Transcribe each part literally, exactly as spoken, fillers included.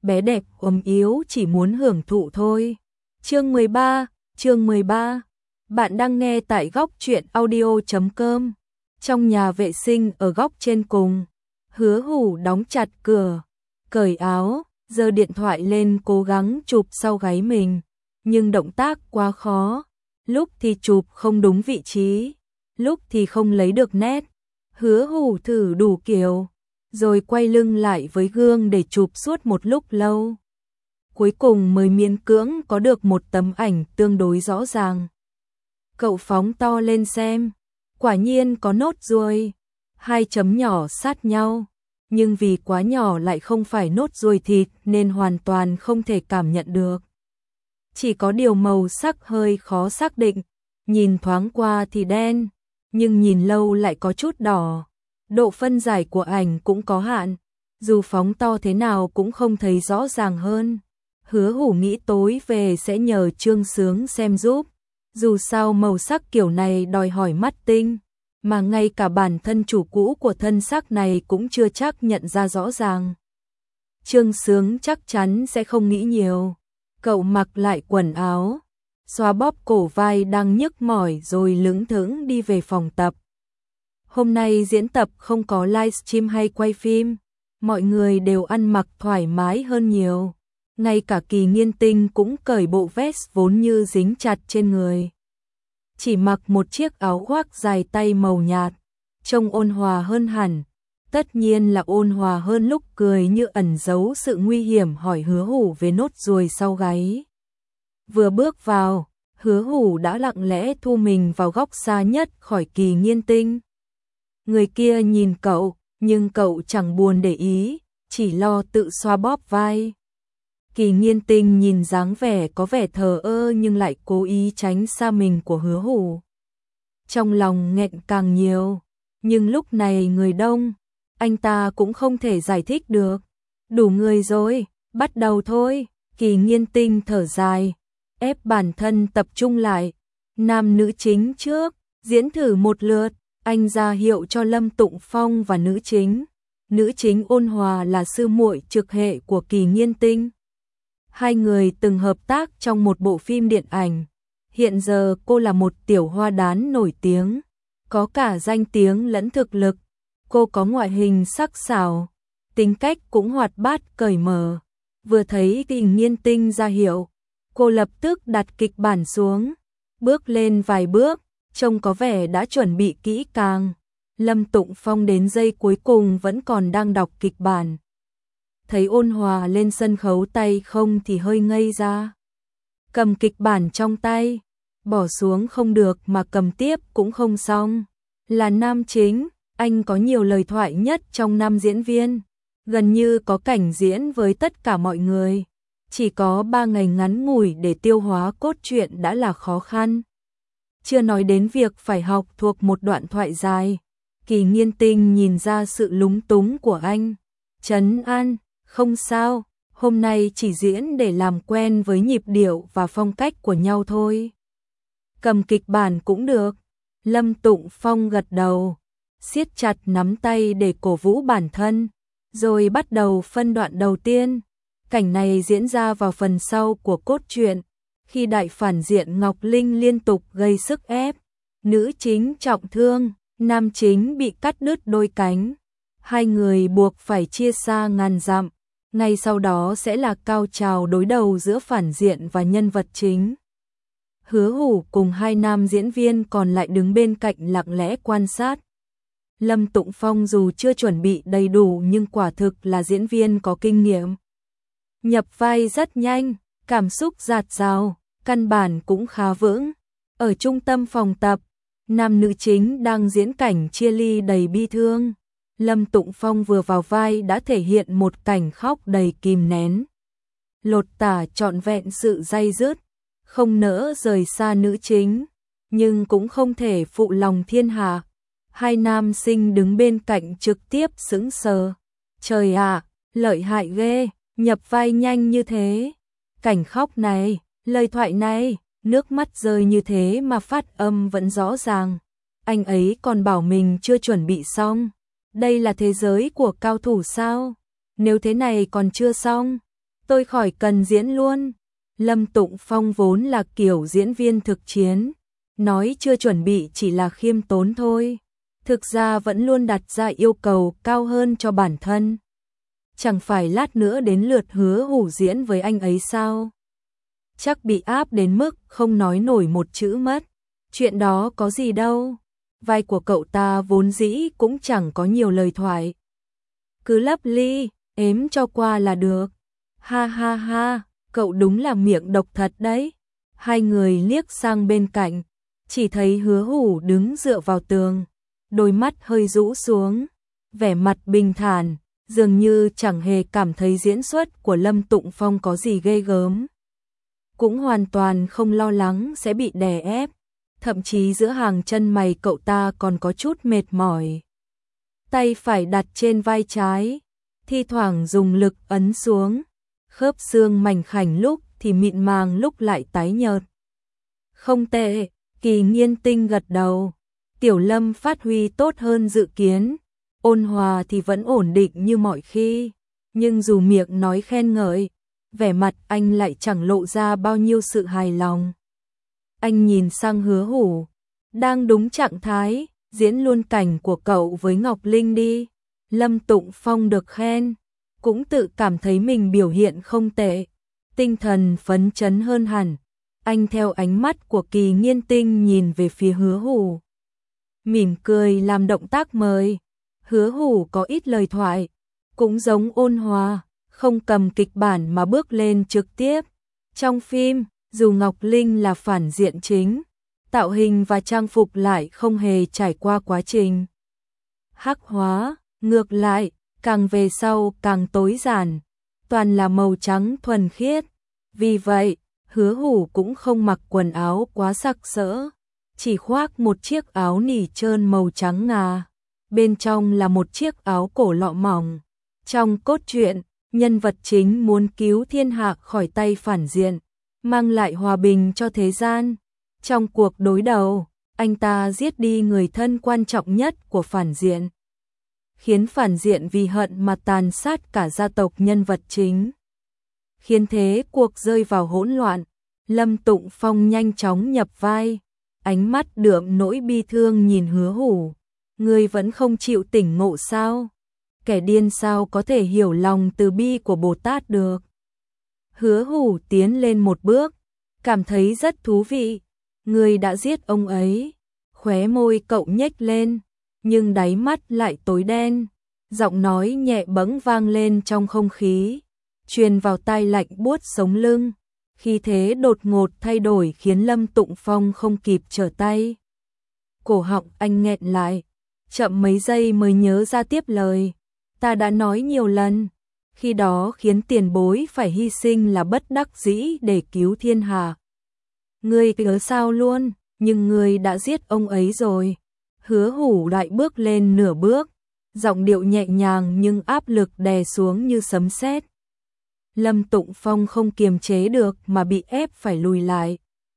bé đẹp ốm yếu chỉ muốn hưởng thụ thôi. Chương mười ba, chương mười ba. Bạn đang nghe tại góc truyện audio chấm com. Trong nhà vệ sinh ở góc trên cùng, Hứa Hủ đóng chặt cửa, cởi áo, giơ điện thoại lên cố gắng chụp sau gáy mình, nhưng động tác quá khó, lúc thì chụp không đúng vị trí, lúc thì không lấy được nét. Hứa Hủ thử đủ kiểu, rồi quay lưng lại với gương để chụp suốt một lúc lâu. Cuối cùng mới miễn cưỡng có được một tấm ảnh tương đối rõ ràng. Cậu phóng to lên xem, quả nhiên có nốt ruồi, hai chấm nhỏ sát nhau, nhưng vì quá nhỏ lại không phải nốt ruồi thịt nên hoàn toàn không thể cảm nhận được. Chỉ có điều màu sắc hơi khó xác định, nhìn thoáng qua thì đen, nhưng nhìn lâu lại có chút đỏ. Độ phân giải của ảnh cũng có hạn, dù phóng to thế nào cũng không thấy rõ ràng hơn. Hứa Hủ nghĩ tối về sẽ nhờ Trương Sướng xem giúp, dù sao màu sắc kiểu này đòi hỏi mắt tinh, mà ngay cả bản thân chủ cũ của thân xác này cũng chưa chắc nhận ra rõ ràng. Trương Sướng chắc chắn sẽ không nghĩ nhiều. Cậu mặc lại quần áo, xoa bóp cổ vai đang nhức mỏi rồi lững thững đi về phòng tập. Hôm nay diễn tập không có livestream hay quay phim, mọi người đều ăn mặc thoải mái hơn nhiều. Ngay cả Kỳ Nghiên Tinh cũng cởi bộ vest vốn như dính chặt trên người, chỉ mặc một chiếc áo khoác dài tay màu nhạt, trông ôn hòa hơn hẳn. Tất nhiên là ôn hòa hơn lúc cười như ẩn giấu sự nguy hiểm hỏi Hứa Hủ về nốt ruồi sau gáy. Vừa bước vào, Hứa Hủ đã lặng lẽ thu mình vào góc xa nhất khỏi Kỳ Nghiên Tinh. Người kia nhìn cậu, nhưng cậu chẳng buồn để ý, chỉ lo tự xoa bóp vai. Kỳ Nghiên Tinh nhìn dáng vẻ có vẻ thờ ơ nhưng lại cố ý tránh xa mình của Hứa Hủ. Trong lòng nghẹn càng nhiều, nhưng lúc này người đông, anh ta cũng không thể giải thích được. Đủ người rồi, bắt đầu thôi. Kỳ Nghiên Tinh thở dài, ép bản thân tập trung lại. Nam nữ chính trước, diễn thử một lượt. Anh ra hiệu cho Lâm Tụng Phong và nữ chính. Nữ chính Ôn Hòa là sư muội trực hệ của Kỳ Nghiên Tinh. Hai người từng hợp tác trong một bộ phim điện ảnh. Hiện giờ cô là một tiểu hoa đán nổi tiếng, có cả danh tiếng lẫn thực lực. Cô có ngoại hình sắc sảo, tính cách cũng hoạt bát cởi mở. Vừa thấy Kỳ Nghiên Tinh ra hiệu, cô lập tức đặt kịch bản xuống, bước lên vài bước, trông có vẻ đã chuẩn bị kỹ càng. Lâm Tụng Phong đến giây cuối cùng vẫn còn đang đọc kịch bản. Thấy Ôn Hòa lên sân khấu tay không thì hơi ngây ra. Cầm kịch bản trong tay, bỏ xuống không được mà cầm tiếp cũng không xong. Là nam chính, anh có nhiều lời thoại nhất trong năm diễn viên, gần như có cảnh diễn với tất cả mọi người. Chỉ có ba ngày ngắn ngủi để tiêu hóa cốt truyện đã là khó khăn. Chưa nói đến việc phải học thuộc một đoạn thoại dài. Kỳ Nghiên Tinh nhìn ra sự lúng túng của anh, trấn an, không sao, hôm nay chỉ diễn để làm quen với nhịp điệu và phong cách của nhau thôi. Cầm kịch bản cũng được. Lâm Tụng Phong gật đầu, siết chặt nắm tay để cổ vũ bản thân, rồi bắt đầu phân đoạn đầu tiên. Cảnh này diễn ra vào phần sau của cốt truyện, khi đại phản diện Ngọc Linh liên tục gây sức ép, nữ chính trọng thương, nam chính bị cắt đứt đôi cánh, hai người buộc phải chia xa ngàn dặm. Ngay sau đó sẽ là cao trào đối đầu giữa phản diện và nhân vật chính. Hứa Hủ cùng hai nam diễn viên còn lại đứng bên cạnh lặng lẽ quan sát. Lâm Tụng Phong dù chưa chuẩn bị đầy đủ nhưng quả thực là diễn viên có kinh nghiệm. Nhập vai rất nhanh, cảm xúc dạt dào, căn bản cũng khá vững. Ở trung tâm phòng tập, nam nữ chính đang diễn cảnh chia ly đầy bi thương. Lâm Tụng Phong vừa vào vai đã thể hiện một cảnh khóc đầy kìm nén, lột tả trọn vẹn sự day dứt, không nỡ rời xa nữ chính, nhưng cũng không thể phụ lòng thiên hạ. Hai nam sinh đứng bên cạnh trực tiếp sững sờ. Trời ạ, lợi hại ghê, nhập vai nhanh như thế. Cảnh khóc này, lời thoại này, nước mắt rơi như thế mà phát âm vẫn rõ ràng. Anh ấy còn bảo mình chưa chuẩn bị xong. Đây là thế giới của cao thủ sao? Nếu thế này còn chưa xong, tôi khỏi cần diễn luôn. Lâm Tụng Phong vốn là kiểu diễn viên thực chiến, nói chưa chuẩn bị chỉ là khiêm tốn thôi. Thực ra vẫn luôn đặt ra yêu cầu cao hơn cho bản thân. Chẳng phải lát nữa đến lượt Hứa Hủ diễn với anh ấy sao? Chắc bị áp đến mức không nói nổi một chữ mất. Chuyện đó có gì đâu. Vai của cậu ta vốn dĩ cũng chẳng có nhiều lời thoại. Cứ lấp ly, ếm cho qua là được. Ha ha ha, cậu đúng là miệng độc thật đấy. Hai người liếc sang bên cạnh, chỉ thấy Hứa Hủ đứng dựa vào tường, đôi mắt hơi rũ xuống, vẻ mặt bình thản, dường như chẳng hề cảm thấy diễn xuất của Lâm Tụng Phong có gì ghê gớm. Cũng hoàn toàn không lo lắng sẽ bị đè ép, thậm chí giữa hàng chân mày cậu ta còn có chút mệt mỏi. Tay phải đặt trên vai trái, thi thoảng dùng lực ấn xuống, khớp xương mảnh khảnh lúc thì mịn màng lúc lại tái nhợt. Không tệ, Kỳ Nghiên Tinh gật đầu. Tiểu Lâm phát huy tốt hơn dự kiến, Ôn Hòa thì vẫn ổn định như mọi khi, nhưng dù miệng nói khen ngợi, vẻ mặt anh lại chẳng lộ ra bao nhiêu sự hài lòng. Anh nhìn sang Hứa Hủ, đang đúng trạng thái, diễn luôn cảnh của cậu với Ngọc Linh đi. Lâm Tụng Phong được khen, cũng tự cảm thấy mình biểu hiện không tệ, tinh thần phấn chấn hơn hẳn. Anh theo ánh mắt của Kỳ Nghiên Tinh nhìn về phía Hứa Hủ, mỉm cười làm động tác mời. Hứa Hủ có ít lời thoại, cũng giống Ôn Hòa, không cầm kịch bản mà bước lên trực tiếp. Trong phim, dù Ngọc Linh là phản diện chính, tạo hình và trang phục lại không hề trải qua quá trình hắc hóa, ngược lại, càng về sau càng tối giản, toàn là màu trắng thuần khiết. Vì vậy, Hứa Hủ cũng không mặc quần áo quá sặc sỡ, chỉ khoác một chiếc áo nỉ trơn màu trắng ngà, bên trong là một chiếc áo cổ lọ mỏng. Trong cốt truyện, nhân vật chính muốn cứu thiên hạ khỏi tay phản diện, mang lại hòa bình cho thế gian. Trong cuộc đối đầu, anh ta giết đi người thân quan trọng nhất của phản diện, khiến phản diện vì hận mà tàn sát cả gia tộc nhân vật chính, khiến thế cuộc rơi vào hỗn loạn. Lâm Tụng Phong nhanh chóng nhập vai, ánh mắt đượm nỗi bi thương nhìn Hứa Hủ. Ngươi vẫn không chịu tỉnh ngộ sao? Kẻ điên sao có thể hiểu lòng từ bi của Bồ Tát được? Hứa Hủ tiến lên một bước, cảm thấy rất thú vị. Ngươi đã giết ông ấy. Khóe môi cậu nhếch lên, nhưng đáy mắt lại tối đen. Giọng nói nhẹ bẫng vang lên trong không khí, truyền vào tai lạnh buốt sống lưng. Khi thế đột ngột thay đổi khiến Lâm Tụng Phong không kịp trở tay. Cổ họng anh nghẹn lại, chậm mấy giây mới nhớ ra tiếp lời. Ta đã nói nhiều lần, khi đó khiến tiền bối phải hy sinh là bất đắc dĩ để cứu thiên hạ. Ngươi nhớ sao luôn, nhưng ngươi đã giết ông ấy rồi. Hứa Hủ lại bước lên nửa bước, giọng điệu nhẹ nhàng nhưng áp lực đè xuống như sấm sét. Lâm Tụng Phong không kiềm chế được mà bị ép phải lùi lại.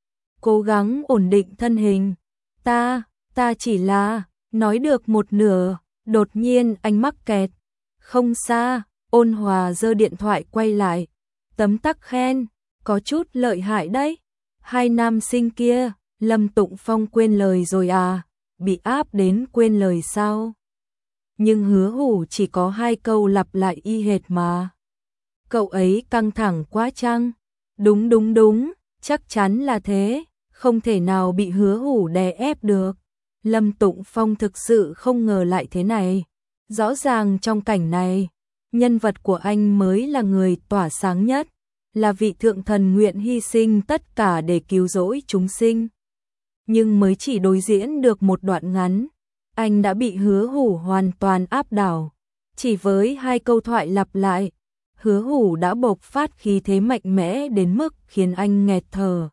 Cố gắng ổn định thân hình. Ta, ta chỉ là, nói được một nửa, đột nhiên anh mắc kẹt. Không xa, Ôn Hòa giơ điện thoại quay lại. Tấm tắc khen, có chút lợi hại đấy. Hai nam sinh kia, Lâm Tụng Phong quên lời rồi à, bị áp đến quên lời sao? Nhưng Hứa Hủ chỉ có hai câu lặp lại y hệt mà. Cậu ấy căng thẳng quá chăng? Đúng đúng đúng, chắc chắn là thế, không thể nào bị Hứa Hủ đè ép được. Lâm Tụng Phong thực sự không ngờ lại thế này. Rõ ràng trong cảnh này, nhân vật của anh mới là người tỏa sáng nhất, là vị thượng thần nguyện hy sinh tất cả để cứu rỗi chúng sinh. Nhưng mới chỉ đối diễn được một đoạn ngắn, anh đã bị Hứa Hủ hoàn toàn áp đảo. Chỉ với hai câu thoại lặp lại, Hứa Hủ đã bộc phát khí thế mạnh mẽ đến mức khiến anh nghẹt thở.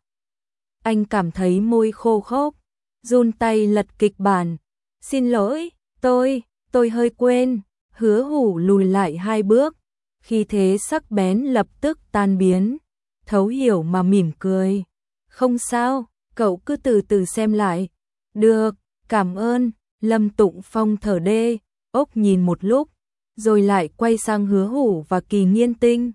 Anh cảm thấy môi khô khốc, run tay lật kịch bản. Xin lỗi, tôi, tôi hơi quên. Hứa Hủ lùi lại hai bước, khí thế sắc bén lập tức tan biến, thấu hiểu mà mỉm cười. Không sao, cậu cứ từ từ xem lại. Được, cảm ơn. Lâm Tụng Phong thở đê, ốc nhìn một lúc, rồi lại quay sang Hứa Hủ và Kỳ Nghiên Tinh.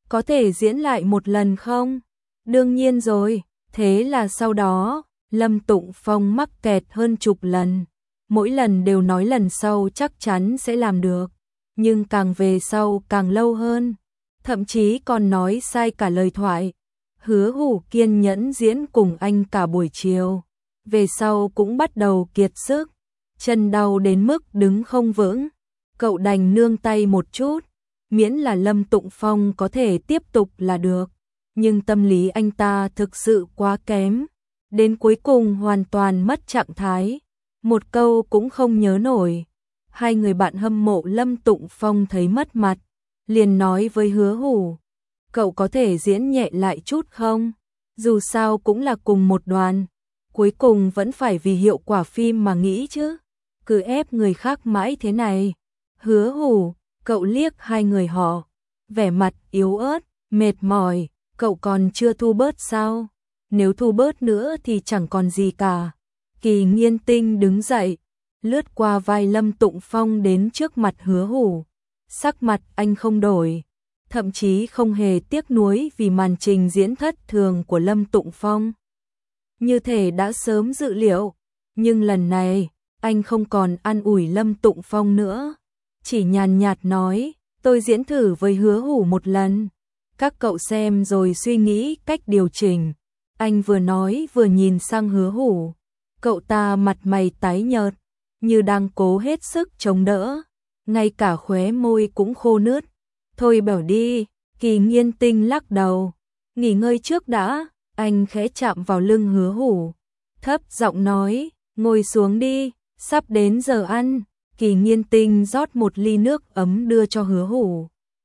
có thể diễn lại một lần không? Đương nhiên rồi, thế là sau đó, Lâm Tụng Phong mắc kẹt hơn chục lần. Mỗi lần đều nói lần sau chắc chắn sẽ làm được, nhưng càng về sau càng lâu hơn, thậm chí còn nói sai cả lời thoại. Hứa Hủ kiên nhẫn diễn cùng anh cả buổi chiều, về sau cũng bắt đầu kiệt sức, chân đau đến mức đứng không vững. Cậu đành nương tay một chút, miễn là Lâm Tụng Phong có thể tiếp tục là được, nhưng tâm lý anh ta thực sự quá kém, đến cuối cùng hoàn toàn mất trạng thái, một câu cũng không nhớ nổi. Hai người bạn hâm mộ Lâm Tụng Phong thấy mất mặt, liền nói với Hứa Hủ, cậu có thể diễn nhẹ lại chút không? Dù sao cũng là cùng một đoàn, cuối cùng vẫn phải vì hiệu quả phim mà nghĩ chứ, cứ ép người khác mãi thế này. Hứa Hủ, cậu liếc hai người họ, vẻ mặt yếu ớt, mệt mỏi, cậu còn chưa thu bớt sao? Nếu thu bớt nữa thì chẳng còn gì cả. Kỳ Nghiên Tinh đứng dậy, lướt qua vai Lâm Tụng Phong đến trước mặt Hứa Hủ. Sắc mặt anh không đổi, thậm chí không hề tiếc nuối vì màn trình diễn thất thường của Lâm Tụng Phong. Như thể đã sớm dự liệu, nhưng lần này, anh không còn an ủi Lâm Tụng Phong nữa. Chỉ nhàn nhạt nói, tôi diễn thử với Hứa Hủ một lần, các cậu xem rồi suy nghĩ cách điều chỉnh. Anh vừa nói vừa nhìn sang Hứa Hủ, cậu ta mặt mày tái nhợt, như đang cố hết sức chống đỡ, ngay cả khóe môi cũng khô nướt. Thôi bảo đi, Kỳ Nghiên Tinh lắc đầu, nghỉ ngơi trước đã. Anh khẽ chạm vào lưng Hứa Hủ, thấp giọng nói, ngồi xuống đi, sắp đến giờ ăn. Kỳ Nghiên Tinh rót một ly nước ấm đưa cho Hứa Hủ,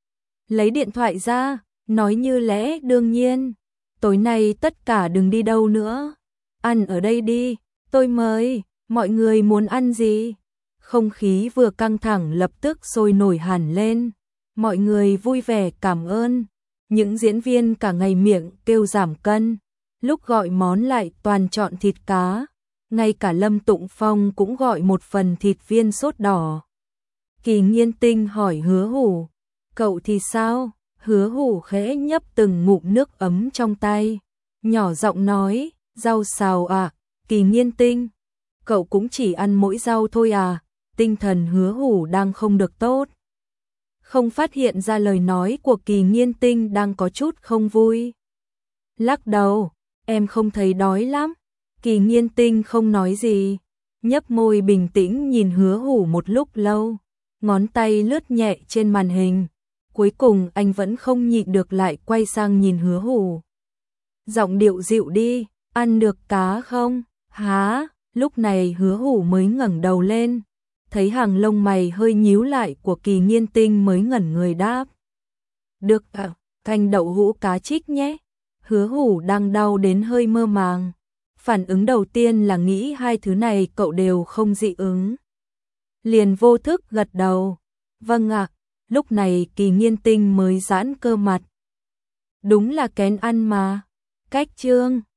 lấy điện thoại ra, nói như lẽ đương nhiên, tối nay tất cả đừng đi đâu nữa, ăn ở đây đi, tôi mời, mọi người muốn ăn gì? Không khí vừa căng thẳng lập tức sôi nổi hẳn lên, mọi người vui vẻ cảm ơn. Những diễn viên cả ngày miệng kêu giảm cân, lúc gọi món lại toàn chọn thịt cá. Ngay cả Lâm Tụng Phong cũng gọi một phần thịt viên sốt đỏ. Kỳ Nghiên Tinh hỏi Hứa Hủ, cậu thì sao? Hứa Hủ khẽ nhấp từng ngụm nước ấm trong tay, nhỏ giọng nói, rau xào à? Kỳ Nghiên Tinh, cậu cũng chỉ ăn mỗi rau thôi à? Tinh thần Hứa Hủ đang không được tốt, không phát hiện ra lời nói của Kỳ Nghiên Tinh đang có chút không vui. Lắc đầu, em không thấy đói lắm. Kỳ Nghiên Tinh không nói gì, nhấp môi bình tĩnh nhìn Hứa Hủ một lúc lâu, ngón tay lướt nhẹ trên màn hình. Cuối cùng anh vẫn không nhịn được lại quay sang nhìn Hứa Hủ. Giọng điệu dịu đi, ăn được cá không? Hả? Lúc này Hứa Hủ mới ngẩng đầu lên, thấy hàng lông mày hơi nhíu lại của Kỳ Nghiên Tinh mới ngẩn người đáp. Được à, canh đậu hũ cá trích nhé. Hứa Hủ đang đau đến hơi mơ màng. Phản ứng đầu tiên là nghĩ hai thứ này cậu đều không dị ứng. Liền vô thức gật đầu. Vâng ạ, lúc này Kỳ Nghiên Tinh mới giãn cơ mặt. Đúng là kén ăn mà. Cách chương